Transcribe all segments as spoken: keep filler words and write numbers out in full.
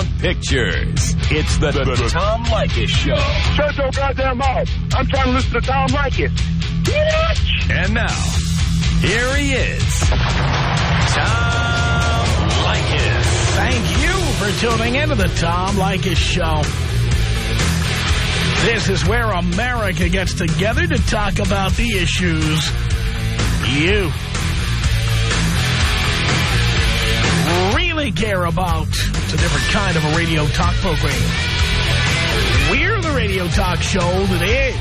want pictures. It's the, the, the Tom Leykis Show. Shut your goddamn mouth. I'm trying to listen to Tom Leykis. Bitch! And now, here he is, Tom Leykis. Thank you for tuning in to the Tom Leykis Show. This is where America gets together to talk about the issues you really care about. It's a different kind of a radio talk program. We're the radio talk show that is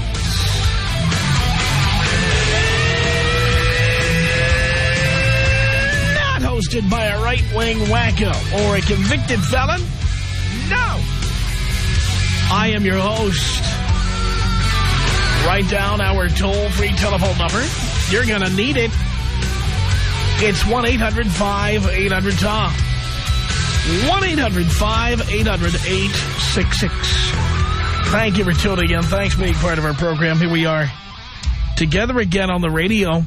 not hosted by a right-wing wacko or a convicted felon. No. I am your host. Write down our toll-free telephone number. You're going to need it. It's one eight hundred five eight hundred Tom. one eight hundred five eight hundred eight six six. Thank you for tuning in. Thanks for being part of our program. Here we are together again on the radio.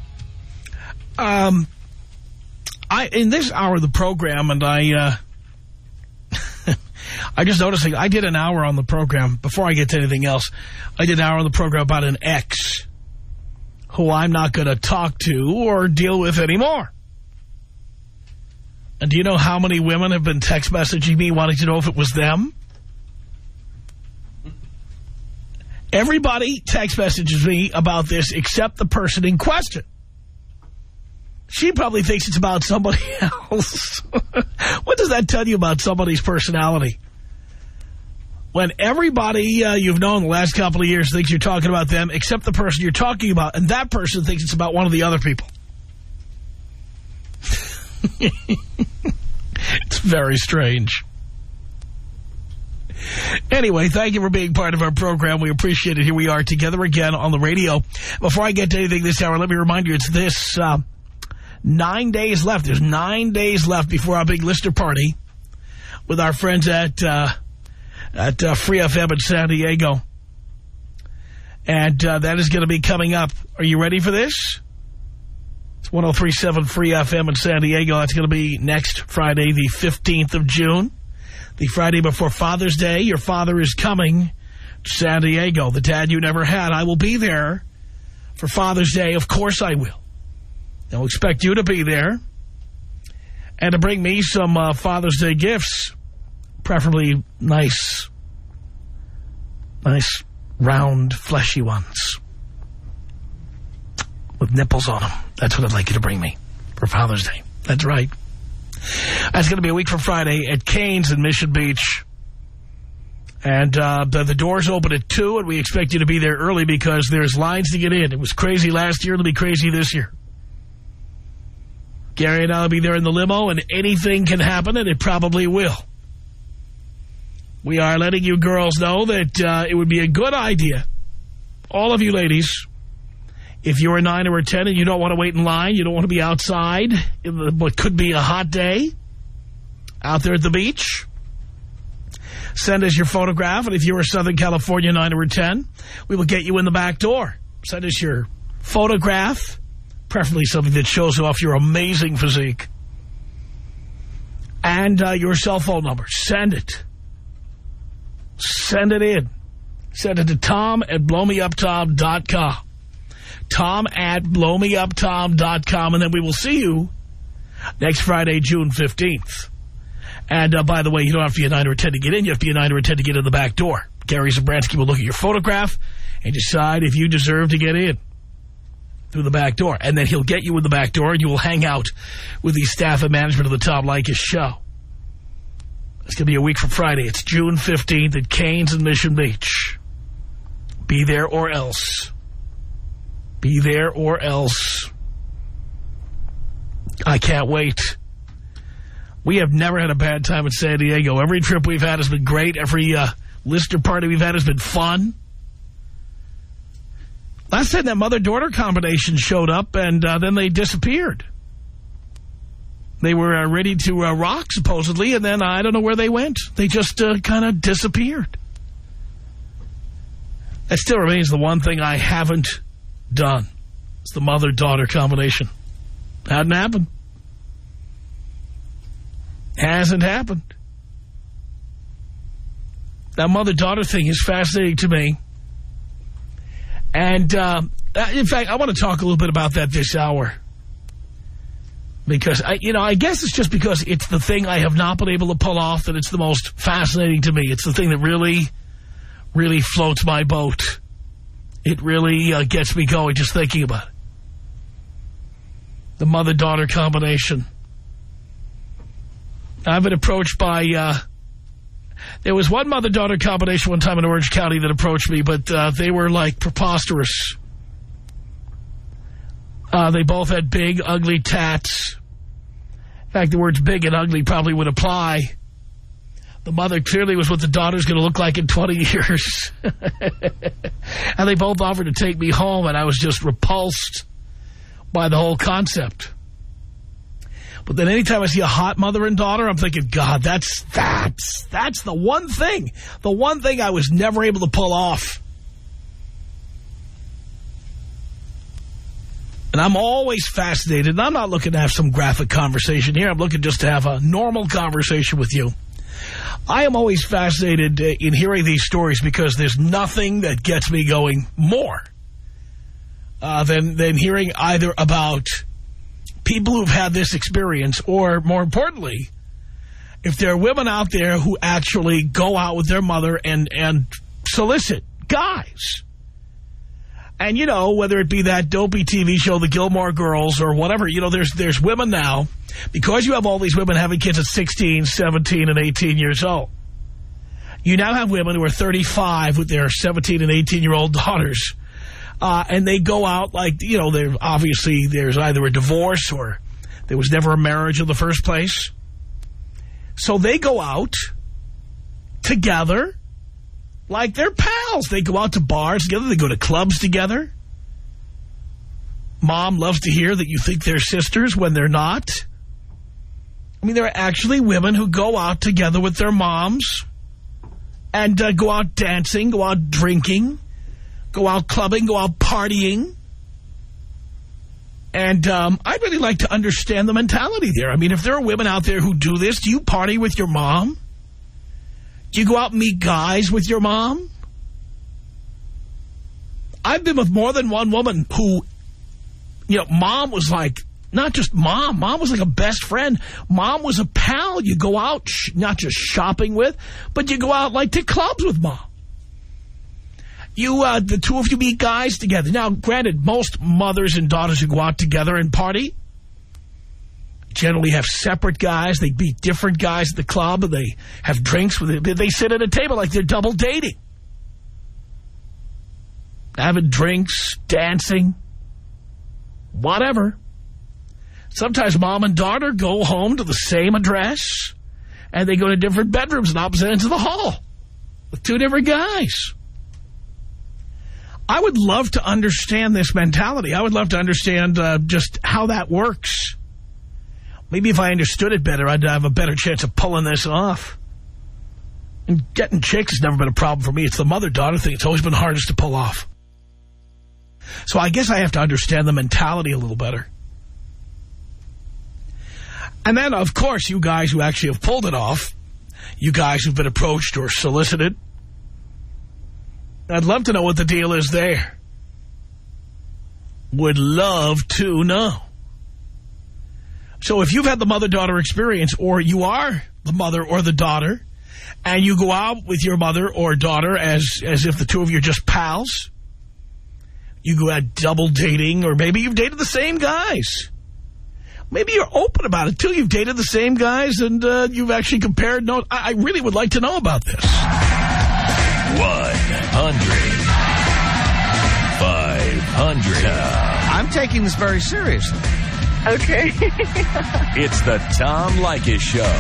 Um, I in this hour of the program, and I, uh, I just noticed I did an hour on the program. Before I get to anything else, I did an hour on the program about an ex who I'm not going to talk to or deal with anymore. And do you know how many women have been text messaging me wanting to know if it was them? Everybody text messages me about this except the person in question. She probably thinks it's about somebody else. What does that tell you about somebody's personality? When everybody uh, you've known the last couple of years thinks you're talking about them, except the person you're talking about, and that person thinks it's about one of the other people. It's very strange. Anyway, thank you for being part of our program. We appreciate it. Here we are together again on the radio. Before I get to anything this hour, let me remind you, it's this uh, nine days left. There's nine days left before our big listener party with our friends at... Uh, at uh, Free F M in San Diego. And uh, that is going to be coming up. Are you ready for this? It's one oh three point seven Free F M in San Diego. That's going to be next Friday, the fifteenth of June. The Friday before Father's Day. Your father is coming to San Diego. The dad you never had. I will be there for Father's Day. Of course I will. I'll expect you to be there. And to bring me some uh, Father's Day gifts. Preferably nice, nice, round, fleshy ones with nipples on them. That's what I'd like you to bring me for Father's Day. That's right. That's going to be a week from Friday at Cane's in Mission Beach. And uh, the, the doors open at two, and we expect you to be there early because there's lines to get in. It was crazy last year. It'll be crazy this year. Gary and I will be there in the limo, and anything can happen, and it probably will. We are letting you girls know that uh, it would be a good idea, all of you ladies, if you're a nine or a ten and you don't want to wait in line, you don't want to be outside in the, what could be a hot day, out there at the beach, send us your photograph. And if you're a Southern California nine or a ten, we will get you in the back door. Send us your photograph, preferably something that shows off your amazing physique, and uh, your cell phone number. Send it. Send it in. Send it to Tom at blow me up tom dot com. Tom at blow me up tom dot com. And then we will see you next Friday, June fifteenth. And uh, by the way, you don't have to be a nine or a ten to get in. You have to be a nine or a ten to get in the back door. Gary Zabransky will look at your photograph and decide if you deserve to get in through the back door. And then he'll get you in the back door and you will hang out with the staff and management of the Tom Leykis Show. It's going to be a week from Friday. It's June fifteenth at Cane's in Mission Beach. Be there or else. Be there or else. I can't wait. We have never had a bad time in San Diego. Every trip we've had has been great. Every uh, listener party we've had has been fun. Last time that mother-daughter combination showed up, and uh, then they disappeared. They were uh, ready to uh, rock, supposedly, and then I don't know where they went. They just uh, kind of disappeared. That still remains the one thing I haven't done. It's the mother-daughter combination. Hadn't happened. Hasn't happened. That mother-daughter thing is fascinating to me. And, uh, in fact, I want to talk a little bit about that this hour. Because, I, you know, I guess it's just because it's the thing I have not been able to pull off that it's the most fascinating to me. It's the thing that really, really floats my boat. It really uh, gets me going just thinking about it. The mother-daughter combination. I've been approached by... Uh, there was one mother-daughter combination one time in Orange County that approached me, but uh, they were, like, preposterous. Uh, they both had big, ugly tats. In fact, the words big and ugly probably would apply. The mother clearly was what the daughter's going to look like in twenty years. And they both offered to take me home, and I was just repulsed by the whole concept. But then anytime I see a hot mother and daughter, I'm thinking, God, that's, that's, that's the one thing, the one thing I was never able to pull off. And I'm always fascinated, and I'm not looking to have some graphic conversation here. I'm looking just to have a normal conversation with you. I am always fascinated in hearing these stories because there's nothing that gets me going more uh, than, than hearing either about people who've had this experience or, more importantly, if there are women out there who actually go out with their mother and, and solicit guys. And, you know, whether it be that dopey T V show, The Gilmore Girls, or whatever, you know, there's there's women now, because you have all these women having kids at sixteen, seventeen, and eighteen years old. You now have women who are thirty-five with their seventeen and eighteen-year-old daughters. Uh, and they go out like, you know, they're obviously there's either a divorce or there was never a marriage in the first place. So they go out together like they're pals. They go out to bars together. They go to clubs together. Mom loves to hear that you think they're sisters when they're not. I mean, there are actually women who go out together with their moms and uh, go out dancing, go out drinking, go out clubbing, go out partying. And um, I'd really like to understand the mentality there. I mean, if there are women out there who do this, do you party with your mom? Do you go out and meet guys with your mom? I've been with more than one woman who, you know, mom was like, not just mom, mom was like a best friend. Mom was a pal you go out, sh not just shopping with, but you go out like to clubs with mom. You, uh, the two of you meet guys together. Now, granted, most mothers and daughters who go out together and party generally have separate guys. They meet different guys at the club, and they have drinks with it. They sit at a table like they're double dating. Having drinks, dancing, whatever. Sometimes mom and daughter go home to the same address, and they go to different bedrooms and opposite ends of the hall with two different guys. I would love to understand this mentality. I would love to understand uh, just how that works. Maybe if I understood it better, I'd have a better chance of pulling this off. And getting chicks has never been a problem for me. It's the mother-daughter thing. It's always been hardest to pull off. So I guess I have to understand the mentality a little better. And then, of course, you guys who actually have pulled it off, you guys who've been approached or solicited, I'd love to know what the deal is there. Would love to know. So if you've had the mother-daughter experience, or you are the mother or the daughter, and you go out with your mother or daughter as, as if the two of you are just pals, you go out double dating, or maybe you've dated the same guys. Maybe you're open about it, too. You've dated the same guys, and uh, you've actually compared notes. I, I really would like to know about this. one hundred. five hundred. I'm taking this very seriously. Okay. It's the Tom Leykis Show.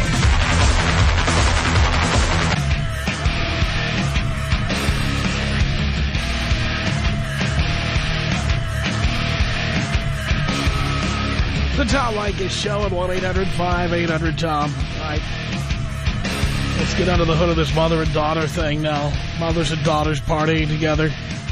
The Tom Leykis Show at one eight hundred five eight hundred Tom. All right. Let's get under the hood of this mother and daughter thing now. Mothers and daughters partying together.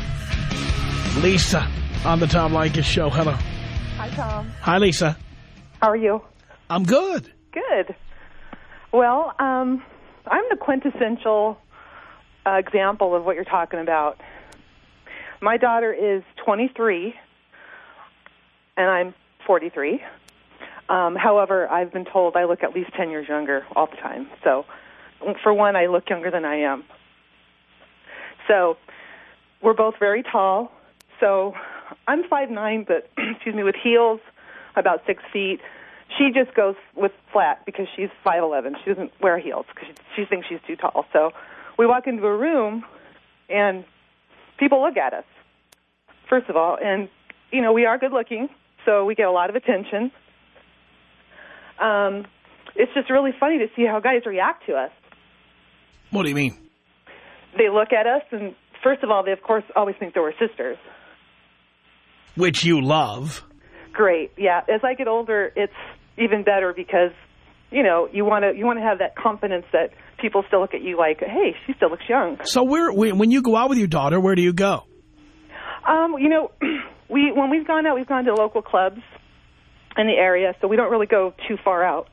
Lisa on the Tom Leykis Show. Hello. Hi, Tom. Hi, Lisa. How are you? I'm good. Good. Well, um, I'm the quintessential uh, example of what you're talking about. My daughter is twenty-three, and I'm forty-three. Um, however, I've been told I look at least ten years younger all the time. So, for one, I look younger than I am. So, we're both very tall. So, I'm five nine, but, excuse me, with heels, about six feet. She just goes with flat because she's five eleven. She doesn't wear heels because she, she thinks she's too tall. So, we walk into a room, and people look at us, first of all. And, you know, we are good looking, so we get a lot of attention. Um, it's just really funny to see how guys react to us. What do you mean? They look at us, and first of all, they, of course, always think that we're sisters. Which you love. Great, yeah. As I get older, it's even better because, you know, you want to you want to have that confidence that people still look at you like, hey, she still looks young. So where, when you go out with your daughter, where do you go? Um, you know, we when we've gone out, we've gone to local clubs in the area, so we don't really go too far out.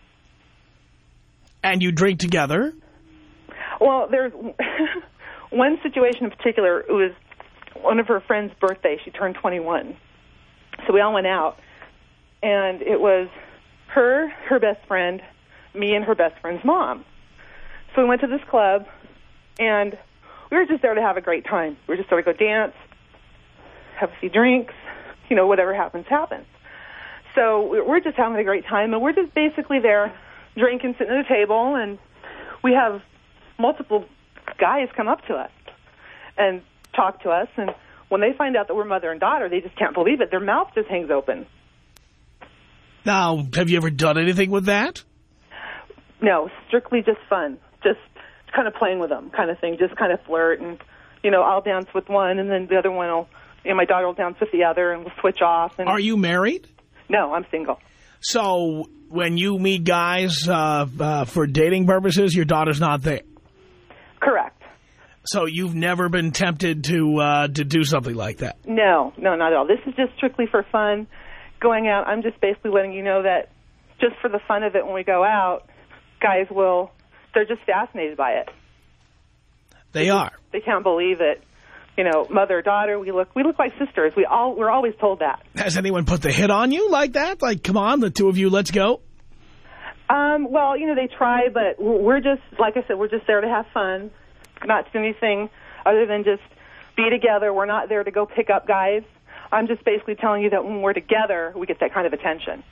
And you drink together? Well, there's one situation in particular. It was one of her friend's birthday. She turned twenty-one. So we all went out, and it was her, her best friend, me, and her best friend's mom. So we went to this club, and we were just there to have a great time. We were just there to go dance, have a few drinks, you know, whatever happens, happens. So we're just having a great time, and we're just basically there drinking, sitting at a table, and we have multiple guys come up to us and talk to us, and when they find out that we're mother and daughter, they just can't believe it. Their mouth just hangs open. Now, have you ever done anything with that? No, strictly just fun, just kind of playing with them kind of thing, just kind of flirt, and, you know, I'll dance with one, and then the other one will, you know, my daughter will dance with the other, and we'll switch off. And Are you married? No, I'm single. So when you meet guys uh, uh, for dating purposes, your daughter's not there? Correct. So you've never been tempted to uh, to do something like that? No, no, not at all. This is just strictly for fun. Going out, I'm just basically letting you know that just for the fun of it when we go out, guys will, they're just fascinated by it. They are. They can't believe it. You know, mother, daughter, we look we look like sisters. We all, we're always told that. Has anyone put the hit on you like that? Like, come on, the two of you, let's go? Um, well, you know, they try, but we're just, like I said, we're just there to have fun, not to do anything other than just be together. We're not there to go pick up guys. I'm just basically telling you that when we're together, we get that kind of attention.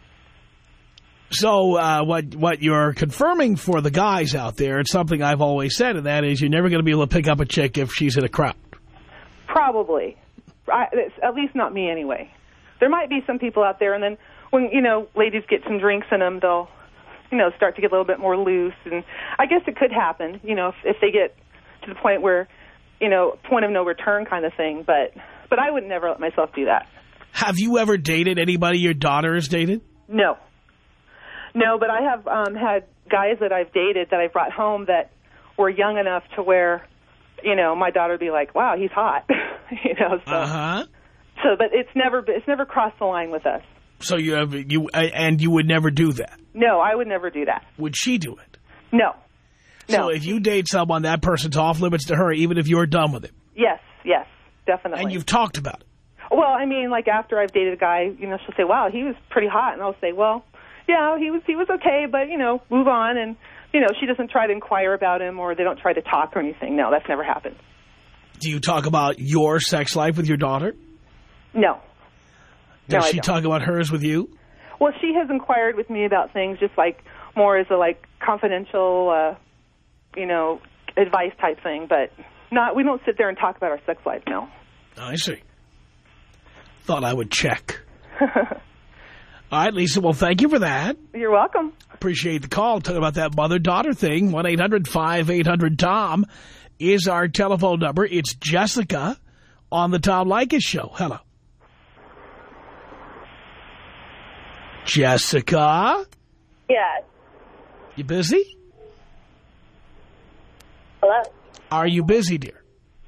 So uh, what what you're confirming for the guys out there, it's something I've always said, and that is you're never going to be able to pick up a chick if she's in a crowd. Probably. I, it's, at least not me anyway. There might be some people out there, and then when, you know, ladies get some drinks in them, they'll, you know, start to get a little bit more loose. And I guess it could happen, you know, if, if they get to the point where, you know, point of no return kind of thing. But, but I would never let myself do that. Have you ever dated anybody your daughter has dated? No. No, but I have um, had guys that I've dated that I've brought home that were young enough to where, you know, my daughter would be like, wow, he's hot. you know, so. Uh-huh. So, but it's never, it's never crossed the line with us. So you have, you, and you would never do that? No, I would never do that. Would she do it? No. No. So if you date someone, that person's off limits to her, even if you're done with him? Yes, yes, definitely. And you've talked about it? Well, I mean, like after I've dated a guy, you know, she'll say, wow, he was pretty hot. And I'll say, well, yeah, he was, he was okay, but, you know, move on. And, you know, she doesn't try to inquire about him or they don't try to talk or anything. No, that's never happened. Do you talk about your sex life with your daughter? No. Does no, she talk about hers with you? Well, she has inquired with me about things just like more as a like confidential, uh, you know, advice type thing. But not, we don't sit there and talk about our sex life, no. I see. Thought I would check. All right, Lisa, well, thank you for that. You're welcome. Appreciate the call. Talk about that mother-daughter thing. one eight hundred five eight hundred Tom is our telephone number. It's Jessica on the Tom Leykis Show. Hello. Jessica? Yes. You busy? Hello. Are you busy, dear?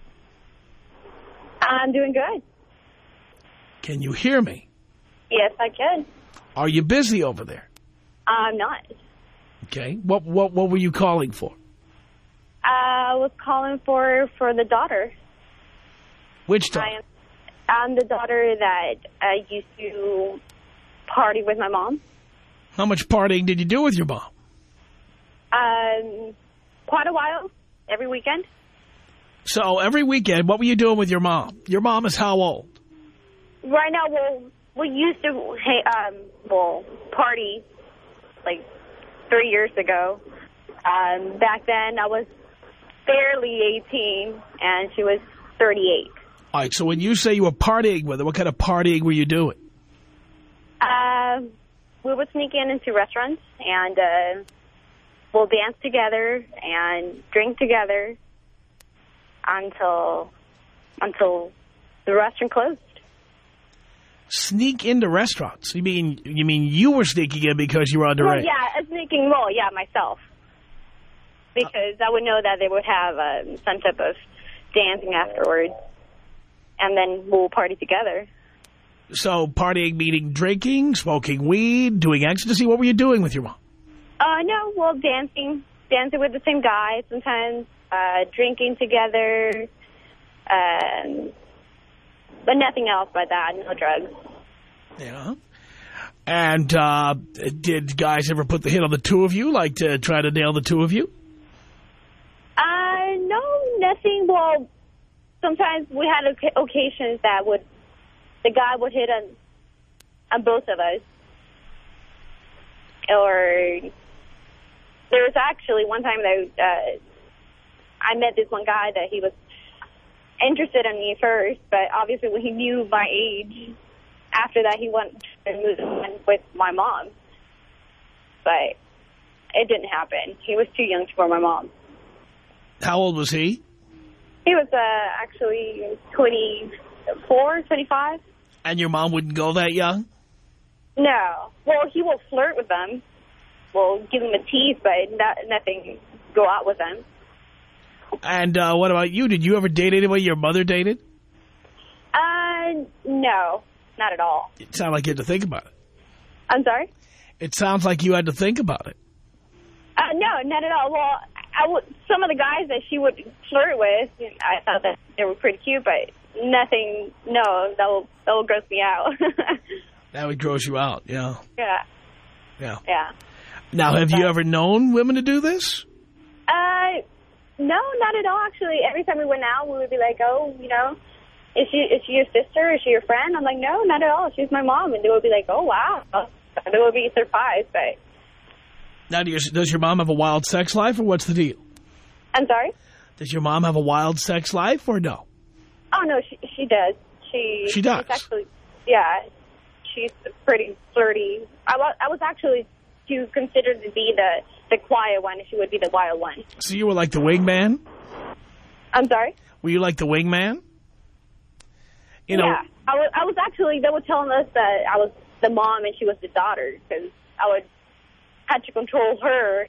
I'm doing good. Can you hear me? Yes, I can. Are you busy over there? I'm not. Okay. What what what were you calling for? I was calling for for the daughter. Which daughter? I am, I'm the daughter that I used to party with my mom. How much partying did you do with your mom? Um, quite a while, every weekend. So every weekend, what were you doing with your mom? Your mom is how old? Right now, well, we used to, hey, um, well, party like three years ago. Um, back then, I was barely eighteen, and she was thirty-eight. All right, so when you say you were partying with her, what kind of partying were you doing? Uh, we would sneak in into restaurants, and uh, we'll dance together and drink together until until the restaurant closed. Sneak into restaurants? You mean you mean you were sneaking in because you were underage? Well, yeah, a sneaking role, yeah, myself. Because I would know that they would have uh, some type of dancing afterwards, and then we'll party together. So partying meaning drinking, smoking weed, doing ecstasy? What were you doing with your mom? Uh, no, well, dancing. Dancing with the same guy sometimes, uh, drinking together, um, but nothing else by that, no drugs. Yeah. And uh, did guys ever put the hit on the two of you, like to try to nail the two of you? Uh, no, nothing. Well, sometimes we had occasions that would, the guy would hit on, on both of us. Or there was actually one time that uh, I met this one guy that he was interested in me first, but obviously when he knew my age, after that he went and moved on with my mom. But it didn't happen. He was too young for my mom. How old was he? He was uh, actually twenty-four, twenty-five. And your mom wouldn't go that young? No. Well, he will flirt with them. We'll give them a tease, but not, nothing go out with them. And uh, what about you? Did you ever date anybody your mother dated? Uh, no, not at all. It sounded like you had to think about it. I'm sorry? It sounds like you had to think about it. Uh, no, not at all. Well, I would, some of the guys that she would flirt with, I thought that they were pretty cute, but nothing, no, that will, that will gross me out. That would gross you out, yeah. Yeah. Yeah. Yeah. Now, have but, you ever known women to do this? Uh, no, not at all, actually. Every time we went out, we would be like, oh, you know, is she is she your sister? Is she your friend? I'm like, no, not at all. She's my mom. And they would be like, oh, wow. They would be surprised, but... Now, do your, does your mom have a wild sex life, or what's the deal? I'm sorry? Does your mom have a wild sex life, or no? Oh, no, she, she does. She, she does? She's actually, yeah, she's pretty flirty. I was, I was actually to consider to be the, the quiet one, and she would be the wild one. So you were like the wingman? I'm sorry? Were you like the wingman? You know, yeah, I was, I was actually, they were telling us that I was the mom and she was the daughter, because I would had to control her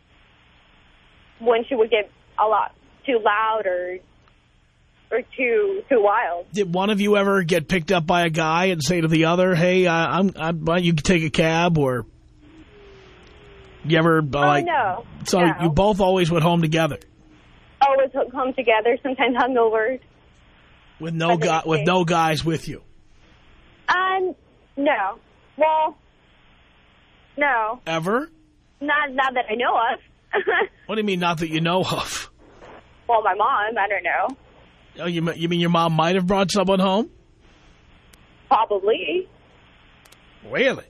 when she would get a lot too loud or or too too wild. Did one of you ever get picked up by a guy and say to the other, "Hey, uh, I'm, I'm, why don't you take a cab?" Or you ever uh, oh, like? No. So no. you both always went home together. Always home together. Sometimes hungover. With no guy, with no guys with you. Um, no. Well, no. Ever? Not, not that I know of. What do you mean, not that you know of? Well, my mom, I don't know. Oh, you, you mean your mom might have brought someone home? Probably. Really?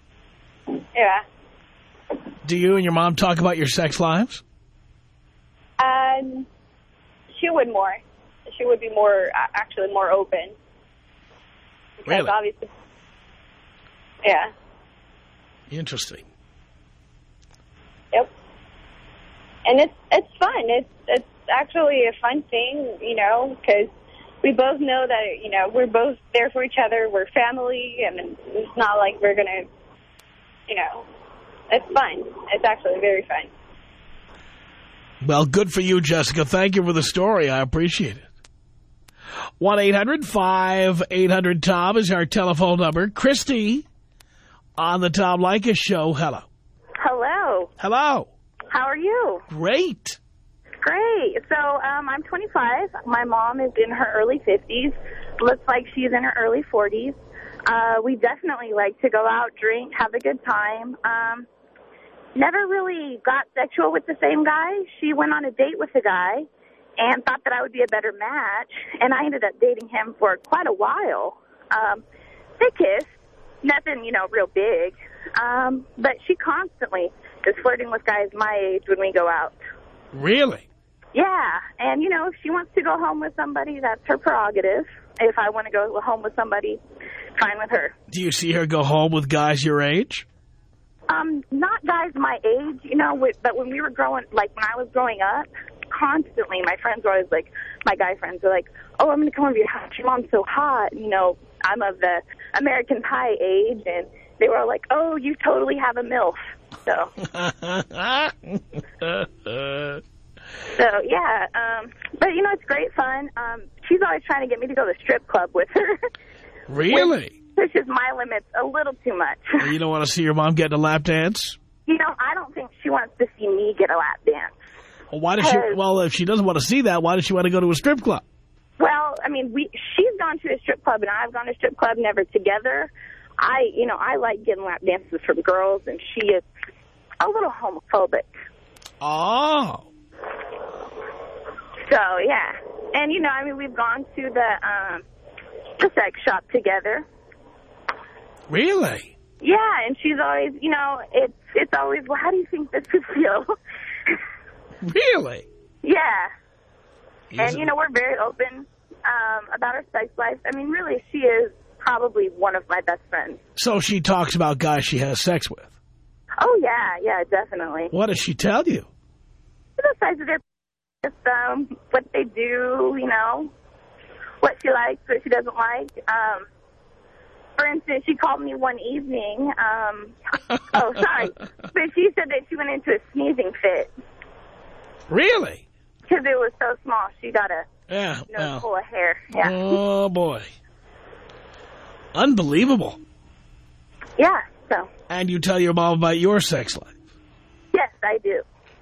Yeah. Do you and your mom talk about your sex lives? Um, she would more. She would be more, actually more open. Because really? Obviously. Yeah. Interesting. Yep. And it's it's fun. It's it's actually a fun thing, you know, because we both know that, you know, we're both there for each other. We're family, and it's not like we're going to, you know, it's fun. It's actually very fun. Well, good for you, Jessica. Thank you for the story. I appreciate it. one eight hundred five eight hundred Tom is our telephone number. Christy on the Tom Leykis show. Hello. Hello. Hello. How are you? Great. Great. So um, I'm twenty-five. My mom is in her early fifties. Looks like she's in her early forties. Uh, we definitely like to go out, drink, have a good time. Um, never really got sexual with the same guy. She went on a date with a guy and thought that I would be a better match, and I ended up dating him for quite a while. Um, they kissed. Nothing, you know, real big. Um, but she constantly is flirting with guys my age when we go out. Really? Yeah, and, you know, if she wants to go home with somebody, that's her prerogative. If I want to go home with somebody, fine with her. Do you see her go home with guys your age? Um, not guys my age, you know, but when we were growing, like when I was growing up, constantly my friends were always like, my guy friends were like, oh, I'm going to come over to your house. Your mom's so hot. You know, I'm of the American Pie age, and they were all like, oh, you totally have a MILF. So... So, yeah, um, but, you know, it's great fun. Um, she's always trying to get me to go to the strip club with her. Really? Which pushes my limits a little too much. You don't want to see your mom get a lap dance? You know, I don't think she wants to see me get a lap dance. Well, why does she? Well, if she doesn't want to see that, why does she want to go to a strip club? Well, I mean, we she's gone to a strip club, and I've gone to a strip club, never together. I, you know, I like getting lap dances from girls, and she is a little homophobic. Oh. So, yeah. And, you know, I mean, we've gone to the, um, the sex shop together. Really? Yeah, and she's always, you know, it's it's always, well, how do you think this would feel? Really? Yeah. Is and, it... you know, we're very open um, about our sex life. I mean, really, she is probably one of my best friends. So she talks about guys she has sex with? Oh, yeah, yeah, definitely. What does she tell you? The size of their just, um, what they do, you know, what she likes, what she doesn't like. Um, for instance, she called me one evening. Um, oh, sorry. But she said that she went into a sneezing fit. Really? Because it was so small. She got a yeah, nose well. full of hair. Yeah. Oh, boy. Unbelievable. Yeah, so. And you tell your mom about your sex life? Yes, I do.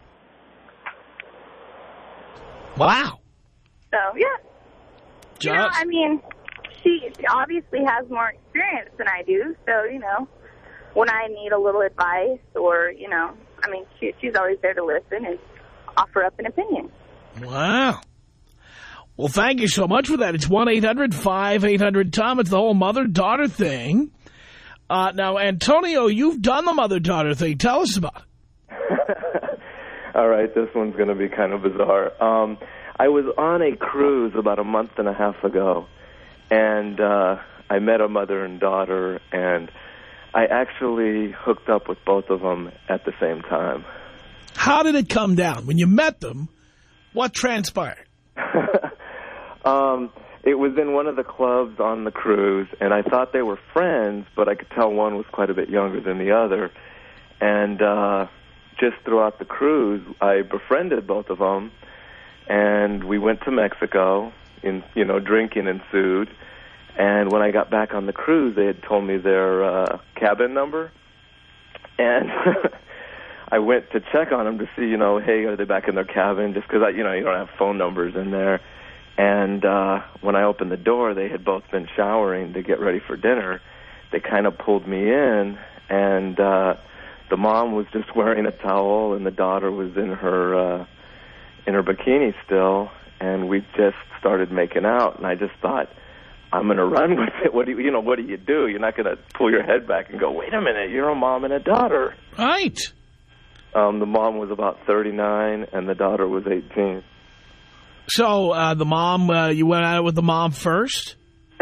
Wow. So, yeah. Just... You know, I mean, she obviously has more experience than I do. So, you know, when I need a little advice or, you know, I mean, she, she's always there to listen and offer up an opinion. Wow. Well, thank you so much for that. It's one eight hundred five eight hundred Tom. It's the whole mother-daughter thing. Uh, now, Antonio, you've done the mother-daughter thing. Tell us about it. All right, this one's going to be kind of bizarre. Um, I was on a cruise about a month and a half ago, and uh, I met a mother and daughter, and I actually hooked up with both of them at the same time. How did it come down? When you met them, what transpired? um, it was in one of the clubs on the cruise, and I thought they were friends, but I could tell one was quite a bit younger than the other. And uh, just throughout the cruise, I befriended both of them, and we went to Mexico, and, you know, drinking ensued. And when I got back on the cruise, they had told me their uh, cabin number, and I went to check on them to see, you know, hey, are they back in their cabin? Just because, you know, you don't have phone numbers in there. And uh, when I opened the door, they had both been showering to get ready for dinner. They kind of pulled me in, and uh, the mom was just wearing a towel, and the daughter was in her uh, in her bikini still, and we just started making out. And I just thought, I'm going to run with it. What do you, you know, what do you do? You're not going to pull your head back and go, wait a minute, you're a mom and a daughter. Right. Um, the mom was about thirty-nine, and the daughter was eighteen. So uh, the mom, uh, you went out with the mom first?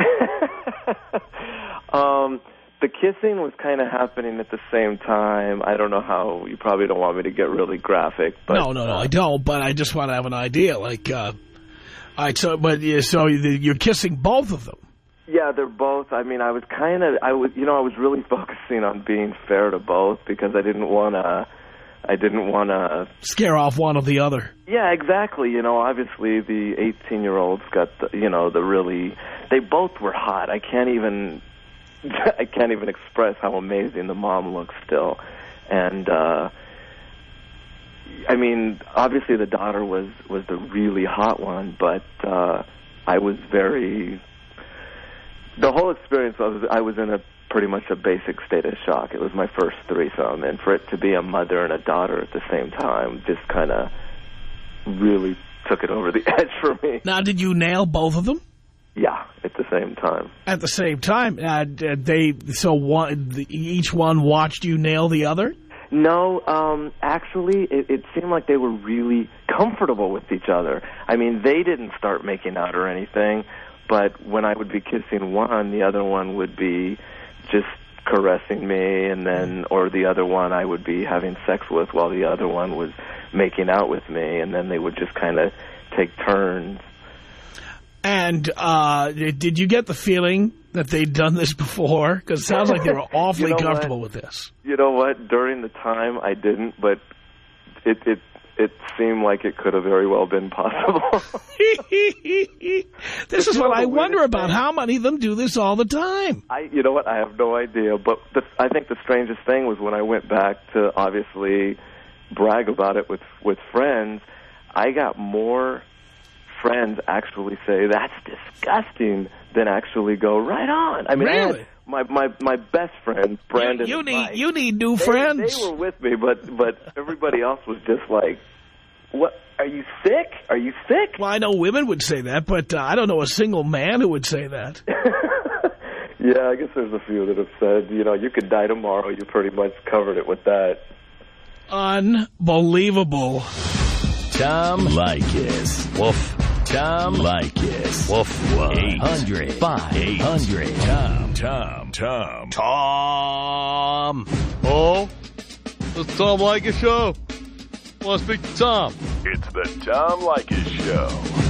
um, the kissing was kind of happening at the same time. I don't know how. You probably don't want me to get really graphic. But, no, no, no, I don't. But I just want to have an idea. Like, uh, all right, so but yeah, so you're kissing both of them. Yeah, they're both. I mean, I was kind of, I was, you know, I was really focusing on being fair to both because I didn't want to. I didn't want to scare off one or the other. Yeah, exactly. You know, obviously the eighteen-year-olds got the, you know, the really. They both were hot. I can't even. I can't even express how amazing the mom looks still, and uh, I mean, obviously the daughter was, was the really hot one, but uh, I was very... The whole experience, I was, I was in a pretty much a basic state of shock. It was my first threesome, and for it to be a mother and a daughter at the same time just kind of really took it over the edge for me. Now, did you nail both of them? Yeah, at the same time. At the same time? Uh, they so one, each one watched you nail the other? No, um, actually, it, it seemed like they were really comfortable with each other. I mean, they didn't start making out or anything, but when I would be kissing one, the other one would be just caressing me, and then, or the other one I would be having sex with while the other one was making out with me, and then they would just kind of take turns. And uh, did you get the feeling that they'd done this before? Because it sounds like they were awfully you know comfortable what? with this. You know what? During the time, I didn't, but it it it seemed like it could have very well been possible. This is what I wonder about. Thing. How many of them do this all the time? I, you know what? I have no idea. But the, I think the strangest thing was when I went back to obviously brag about it with with friends. I got more friends actually say that's disgusting than actually go right on. I mean, really? I had my my my best friend Brandon. You, you need Mike, you need new they, friends. They were with me, but but everybody else was just like, "What? Are you sick? Are you sick?" Well, I know women would say that, but uh, I don't know a single man who would say that. Yeah, I guess there's a few that have said, you know, you could die tomorrow. You pretty much covered it with that. Unbelievable. Tom Leykis. Woof. Tom Leykis. Woof. Woof. eight hundred. five. eight hundred. Tom. Tom. Tom. Tom. Oh? It's Tom Leykis Show. I want to speak to Tom. It's the Tom Leykis Show.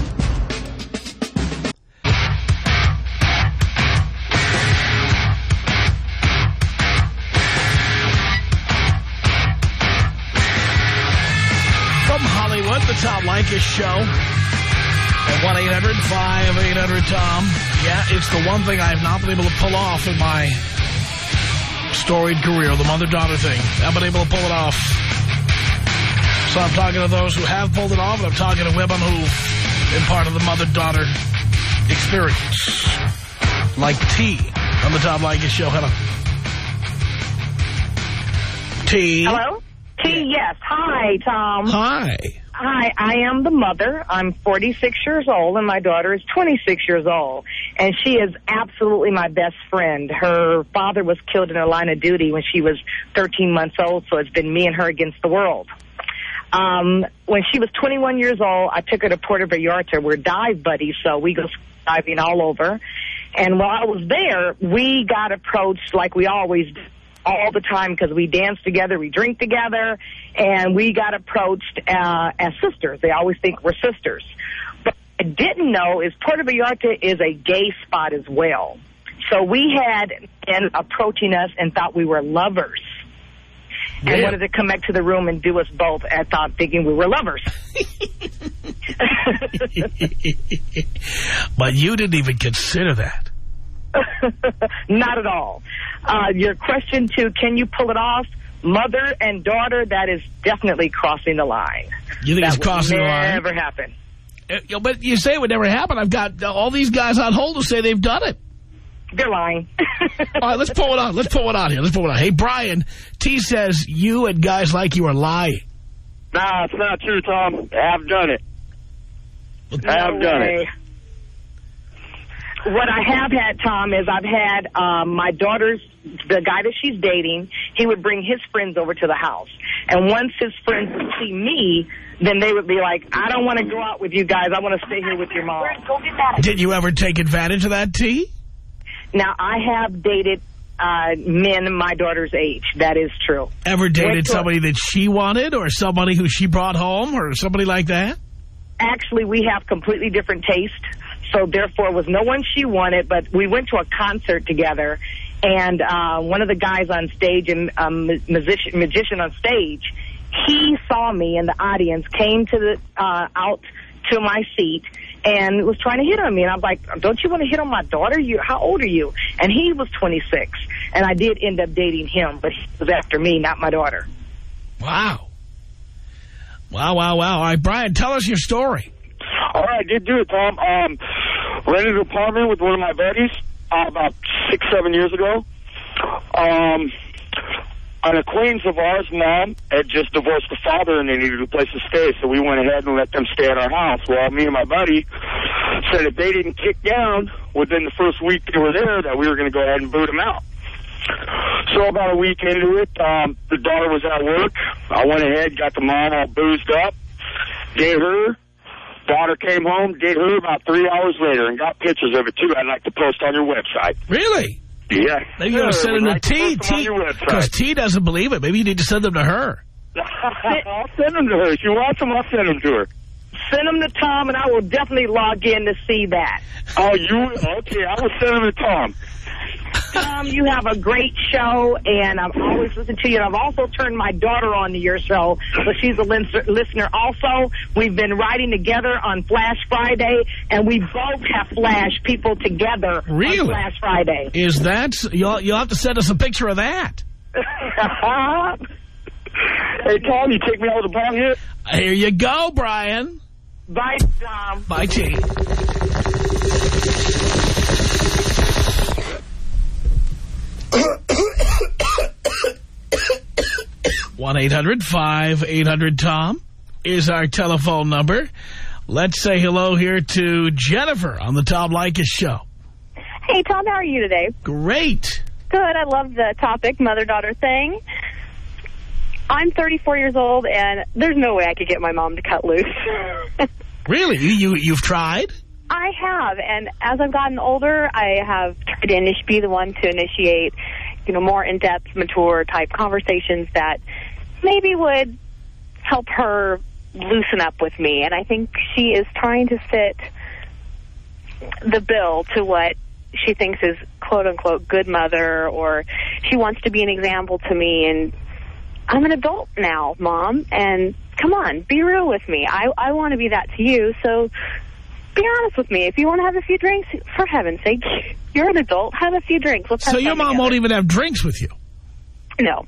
From Hollywood, the Tom Leykis Show. At one eight hundred five eight hundred Tom. Yeah, it's the one thing I have not been able to pull off in my storied career, the mother-daughter thing. I've been able to pull it off. So I'm talking to those who have pulled it off, and I'm talking to women who've been part of the mother-daughter experience. Like T on the Tom Leykis Show. Hello. T. Hello? T, yes. Hi, Tom. Hi. Hi, I am the mother. I'm forty-six years old, and my daughter is twenty-six years old. And she is absolutely my best friend. Her father was killed in her line of duty when she was thirteen months old, so it's been me and her against the world. Um, when she was twenty-one years old, I took her to Puerto Vallarta. We're dive buddies, so we go diving all over. And while I was there, we got approached like we always do. All the time, because we dance together, we drink together, and we got approached uh, as sisters. They always think we're sisters. But what I didn't know is Puerto Vallarta is a gay spot as well. So we had men approaching us and thought we were lovers. Yeah. And wanted to come back to the room and do us both, I thought, thinking we were lovers. But you didn't even consider that. Not at all. Uh, your question to can you pull it off? Mother and daughter, that is definitely crossing the line. You think that it's crossing the line? Never happen. Uh, but you say it would never happen. I've got uh, all these guys on hold to say they've done it. They're lying. All right, let's pull it on. Let's pull it on here. Let's pull it on. Hey, Brian, T says you and guys like you are lying. Nah, it's not true, Tom. I've done it. No I've done way. it. What I have had, Tom, is I've had um, my daughter's, the guy that she's dating, he would bring his friends over to the house. And once his friends would see me, then they would be like, I don't want to go out with you guys. I want to stay here with your mom. Did you ever take advantage of that, T? Now, I have dated uh, men my daughter's age. That is true. Ever dated somebody that she wanted or somebody who she brought home or somebody like that? Actually, we have completely different tastes. So, therefore, it was no one she wanted, but we went to a concert together, and uh, one of the guys on stage, a um, musician, magician on stage, he saw me in the audience, came to the uh, out to my seat, and was trying to hit on me. And I was like, don't you want to hit on my daughter? You, how old are you? And he was twenty-six, and I did end up dating him, but he was after me, not my daughter. Wow. Wow, wow, wow. All right, Brian, tell us your story. All right, I did do it, Tom. Um, rented an apartment with one of my buddies uh, about six, seven years ago. Um, an acquaintance of ours, mom, had just divorced the father, and they needed a place to stay, so we went ahead and let them stay at our house. Well, me and my buddy said if they didn't kick down within the first week they were there, that we were going to go ahead and boot them out. So about a week into it, um, the daughter was at work. I went ahead, got the mom all boozed up, gave her. Daughter came home, did her about three hours later, and got pictures of it, too. I'd like to post on your website. Really? Yeah. Maybe you ought to send them to T. Because T doesn't believe it. Maybe you need to send them to her. I'll send them to her. If you want them, I'll send them to her. Send them to Tom, and I will definitely log in to see that. Oh, you? Okay, I will send them to Tom. Tom, you have a great show, and I've always listened to you. And I've also turned my daughter on to your show, so she's a listener also. We've been riding together on Flash Friday, and we both have flashed people together really? on Flash Friday. Is that? You'll, you'll have to send us a picture of that. Hey, Tom, you take me out of the ball here? Here you go, Brian. Bye, Tom. Bye, T. one eight hundred five eight hundred Tom is our telephone number. Let's say hello here to Jennifer on the Tom Leykis Show. Hey, Tom, how are you today? Great. Good. I love the topic, mother-daughter thing. I'm thirty-four years old, and there's no way I could get my mom to cut loose. Really? You, you, you've tried? I have, and as I've gotten older, I have tried to init- be the one to initiate, you know, more in-depth, mature-type conversations that maybe would help her loosen up with me. And I think she is trying to fit the bill to what she thinks is quote-unquote good mother, or she wants to be an example to me. And I'm an adult now, Mom, and come on, be real with me. I, I want to be that to you, so be honest with me. If you want to have a few drinks, for heaven's sake, you're an adult, have a few drinks. Let's have so your mom together. Won't even have drinks with you? No.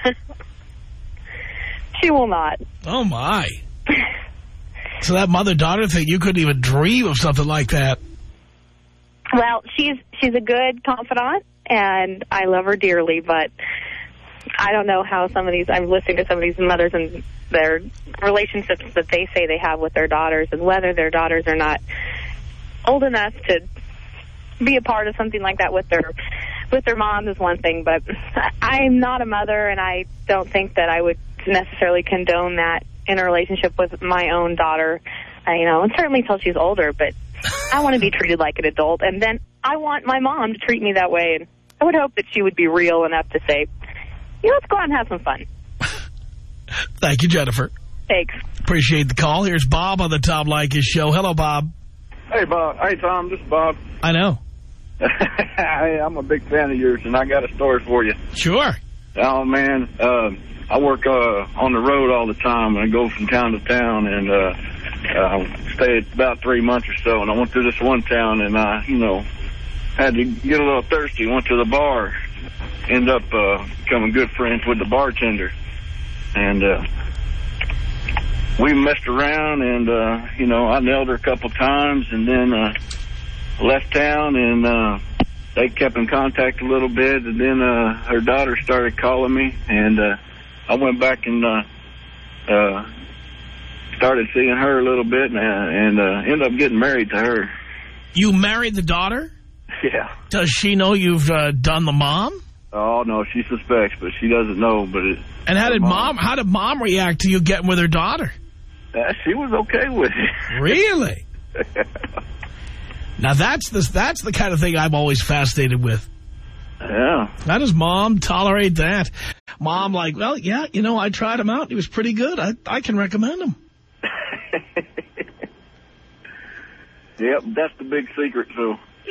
She will not. Oh, my. So that mother-daughter thing, you couldn't even dream of something like that. Well, she's she's a good confidant, and I love her dearly, but I don't know how some of these, I'm listening to some of these mothers and their relationships that they say they have with their daughters, and whether their daughters are not old enough to be a part of something like that with their with their moms is one thing, but I'm not a mother, and I don't think that I would necessarily condone that in a relationship with my own daughter, uh, you know, and certainly until she's older, but I want to be treated like an adult, and then I want my mom to treat me that way, and I would hope that she would be real enough to say, you know, let's go out and have some fun. Thank you, Jennifer. Thanks. Appreciate the call. Here's Bob on the Tom Leykis Show. Hello, Bob. Hey, Bob. Hey, Tom. This is Bob. I know. Hey, I'm a big fan of yours, and I got a story for you. Sure. Oh, man. Uh, I work uh, on the road all the time, and I go from town to town, and uh, uh, stay about three months or so. And I went to this one town, and I, you know, had to get a little thirsty. Went to the bar. End up uh, becoming good friends with the bartender. And uh, we messed around, and, uh, you know, I nailed her a couple times, and then uh, left town, and uh, they kept in contact a little bit, and then uh, her daughter started calling me, and uh, I went back and uh, uh, started seeing her a little bit, and, uh, and uh, ended up getting married to her. You married the daughter? Yeah. Does she know you've uh, done the mom? Oh, no, she suspects, but she doesn't know. But it, And how did mom. mom how did mom react to you getting with her daughter? Uh, she was okay with it. Really? Now, that's the, that's the kind of thing I'm always fascinated with. Yeah. How does mom tolerate that? Mom like, well, yeah, you know, I tried him out. He was pretty good. I, I can recommend him. Yep, that's the big secret, so.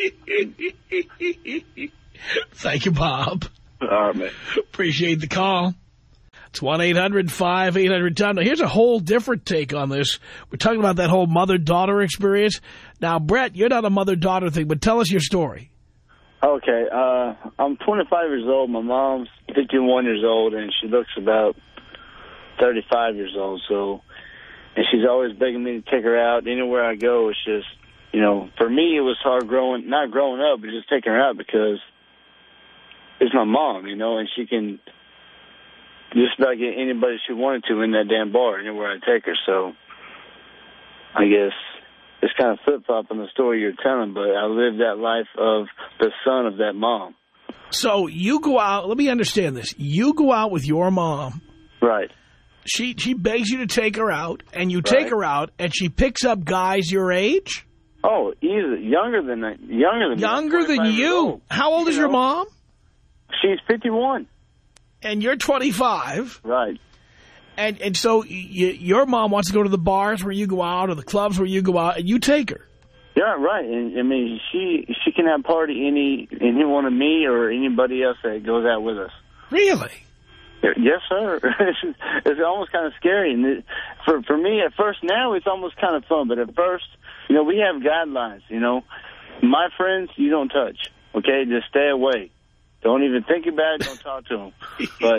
Thank you, Bob. All right, man. Appreciate the call. It's one eight hundred five eight hundred Tom. Now, here's a whole different take on this. We're talking about that whole mother-daughter experience. Now, Brett, you're not a mother-daughter thing, but tell us your story. Okay, uh, I'm twenty-five years old. My mom's fifty-one years old, and she looks about thirty-five years old. So and she's always begging me to take her out. Anywhere I go, it's just, you know, for me, it was hard growing, not growing up, but just taking her out because it's my mom, you know, and she can just about get anybody she wanted to in that damn bar anywhere I take her. So I guess it's kind of flip-flopping the story you're telling, but I lived that life of the son of that mom. So you go out, let me understand this. You go out with your mom. Right. She she begs you to take her out, and you Right. take her out, and she picks up guys your age? Oh, easy. Younger than that. Younger than Younger me. than you? Old. How old you is know? your mom? She's fifty-one. And you're twenty-five. Right. And and so y your mom wants to go to the bars where you go out or the clubs where you go out, and you take her. Yeah, right. And I mean, she she can have party any any one of me or anybody else that goes out with us. Really? Yes, sir. It's, it's almost kind of scary. And it, for for me, at first, now it's almost kind of fun. But at first, you know, we have guidelines. You know, my friends, you don't touch. Okay, just stay away. Don't even think about it. Don't talk to them. But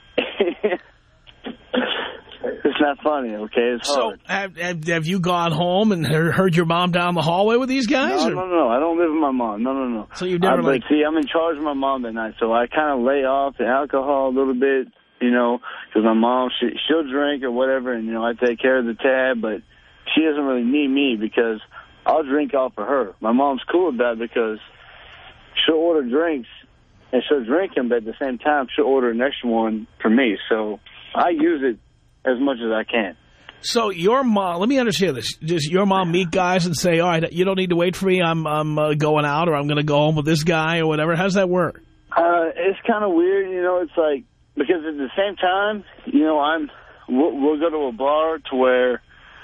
it's not funny. Okay, it's hard. So have, have have you gone home and heard your mom down the hallway with these guys? No, or? no, no. I don't live with my mom. No, no, no. So you never I, like... But see, I'm in charge of my mom that night, so I kind of lay off the alcohol a little bit, you know, because my mom, she, she'll drink or whatever, and, you know, I take care of the tab, but she doesn't really need me because I'll drink off of her. My mom's cool with that because she'll order drinks, and she'll drink them, but at the same time, she'll order an extra one for me. So I use it as much as I can. So your mom, let me understand this. Does your mom meet guys and say, all right, you don't need to wait for me, I'm I'm uh, going out, or I'm going to go home with this guy, or whatever? How's that work? Uh, it's kind of weird, you know, it's like, because at the same time, you know, I'm, we'll, we'll go to a bar to where,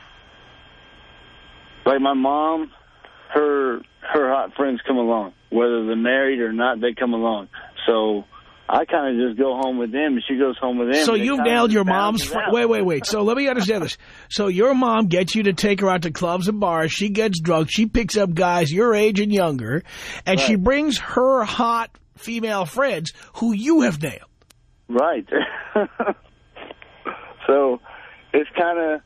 like my mom, her, her hot friends come along. Whether they're married or not, they come along. So I kind of just go home with them, and she goes home with them. So you've nailed your mom's friend. Wait, wait, wait. So let me understand this. So your mom gets you to take her out to clubs and bars. She gets drunk. She picks up guys your age and younger, and right. she brings her hot female friends who you have nailed. Right. So it's kind of,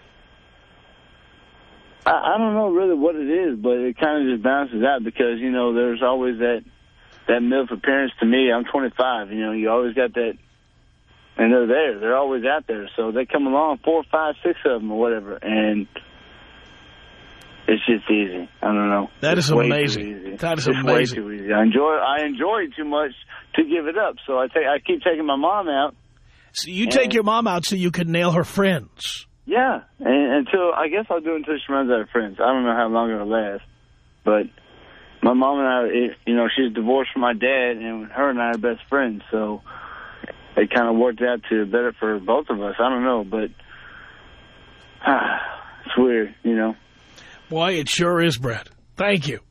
I, I don't know really what it is, but it kind of just bounces out because, you know, there's always that, that MILF appearance to me. I'm twenty-five, you know, you always got that, and they're there. They're always out there. So they come along, four, five, six of them or whatever, and it's just easy. I don't know. That it's is way amazing. Too easy. That is it's amazing. Way too easy. I enjoy, I enjoy it too much to give it up. So I take, I keep taking my mom out. So you take your mom out so you can nail her friends. Yeah, and, until, I guess I'll do it until she runs out of friends. I don't know how long it'll last. But my mom and I, it, you know, she's divorced from my dad, and her and I are best friends. So it kind of worked out to better for both of us. I don't know, but ah, it's weird, you know. Boy, it sure is, Brett. Thank you.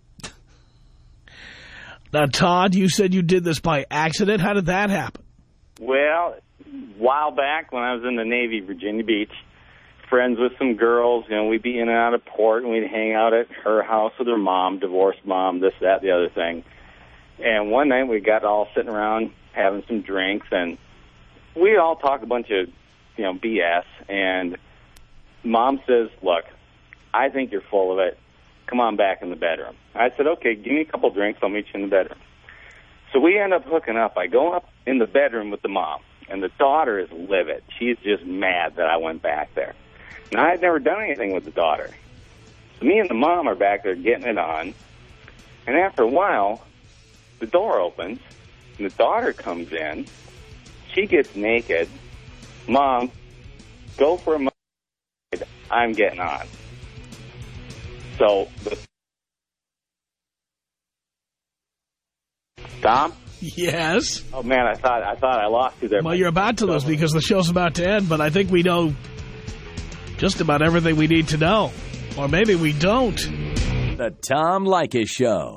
Now, Todd, you said you did this by accident. How did that happen? Well, a while back when I was in the Navy, Virginia Beach, friends with some girls, you know, we'd be in and out of port, and we'd hang out at her house with her mom, divorced mom, this, that, the other thing. And one night we got all sitting around having some drinks, and we all talk a bunch of, you know, B S. And Mom says, look, I think you're full of it. Come on back in the bedroom. I said, okay, give me a couple drinks. I'll meet you in the bedroom. So we end up hooking up. I go up in the bedroom with the mom, and the daughter is livid. She's just mad that I went back there. Now, I had never done anything with the daughter. So me and the mom are back there getting it on, and after a while, the door opens, and the daughter comes in. She gets naked. Mom, go for a moment. I'm getting on. So, the Tom? Yes? Oh, man, I thought I thought I lost you there. Well, you're about to lose because the show's about to end, but I think we know just about everything we need to know. Or maybe we don't. The Tom Leykis Show.